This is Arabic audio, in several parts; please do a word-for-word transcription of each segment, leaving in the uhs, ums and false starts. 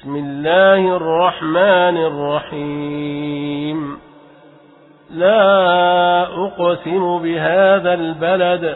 بسم الله الرحمن الرحيم لا أقسم بهذا البلد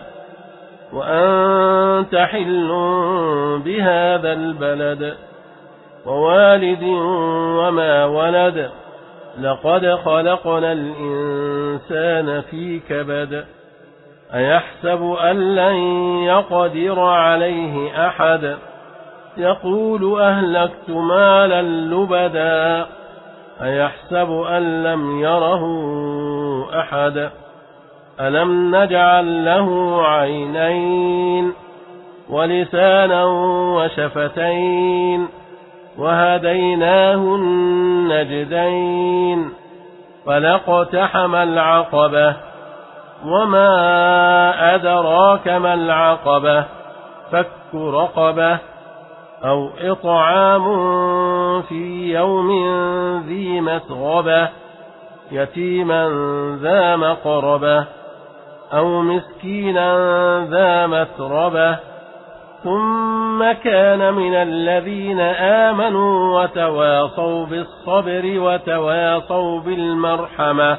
وأنت حل بهذا البلد ووالد وما ولد لقد خلقنا الإنسان في كبد أيحسب أن لن يقدر عليه أحد يقول أهلكت مالا لبدا أيحسب أن لم يره أحد ألم نجعل له عينين ولسانا وشفتين وهديناه النجدين فلاقتحم العقبة وما أدراك ما العقبة فك رقبة أو إطعام في يوم ذي مسغبة يتيما ذا مقربة أو مسكينا ذا متربة ثم كان من الذين آمنوا وتواصوا بالصبر وتواصوا بالمرحمة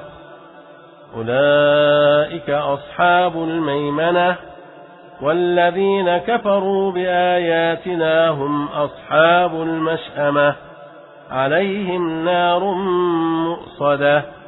أولئك أصحاب الميمنة والذين كفروا بآياتنا هم أصحاب المشأمة عليهم نار مؤصدة